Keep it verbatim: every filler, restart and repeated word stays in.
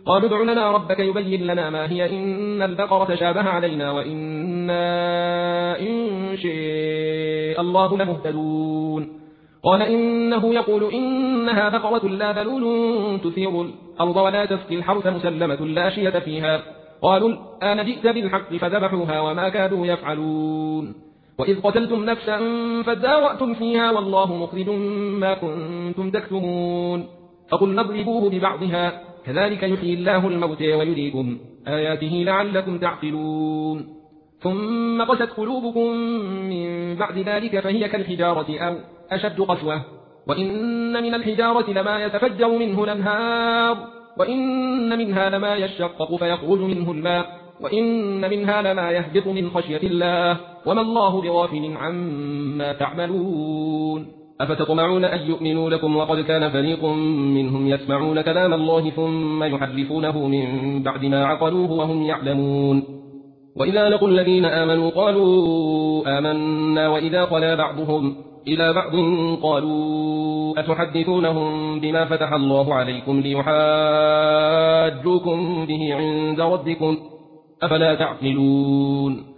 قالوا ادع لنا ربك يبين لنا ما هي إن البقرة تشابه علينا وإنا إن شاء الله لمهتدون قال إنه يقول إنها بقرة لا ذلول تثير الأرض ولا تسقي الحرث مسلمة لا شية فيها قالوا الآن جئت بالحق فذبحوها وما كادوا يفعلون وإذ قتلتم نفسا فادارأتم فيها والله مخرج ما كنتم تكتمون فقلنا اضربوه ببعضها كذلك يحيي الله الموتى ويريكم آياته لعلكم تعقلون ثم قست قلوبكم من بعد ذلك فهي كالحجارة أو أشد قسوة وإن من الحجارة لما يتفجر منه الأنهار وإن منها لما يشقق فيخرج منه الماء وإن منها لما يهبط من خشية الله وما الله بغافل عما تعملون أفتطمعون أن يؤمنوا لكم وقد كان فريق منهم يسمعون كلام الله ثم يحرفونه من بعد ما عقلوه وهم يعلمون وإذا لقوا الذين آمنوا قالوا آمنا وإذا خلا بعضهم إلى بعض قالوا أتحدثونهم بما فتح الله عليكم ليحاجوكم به عند ربكم أفلا تعقلون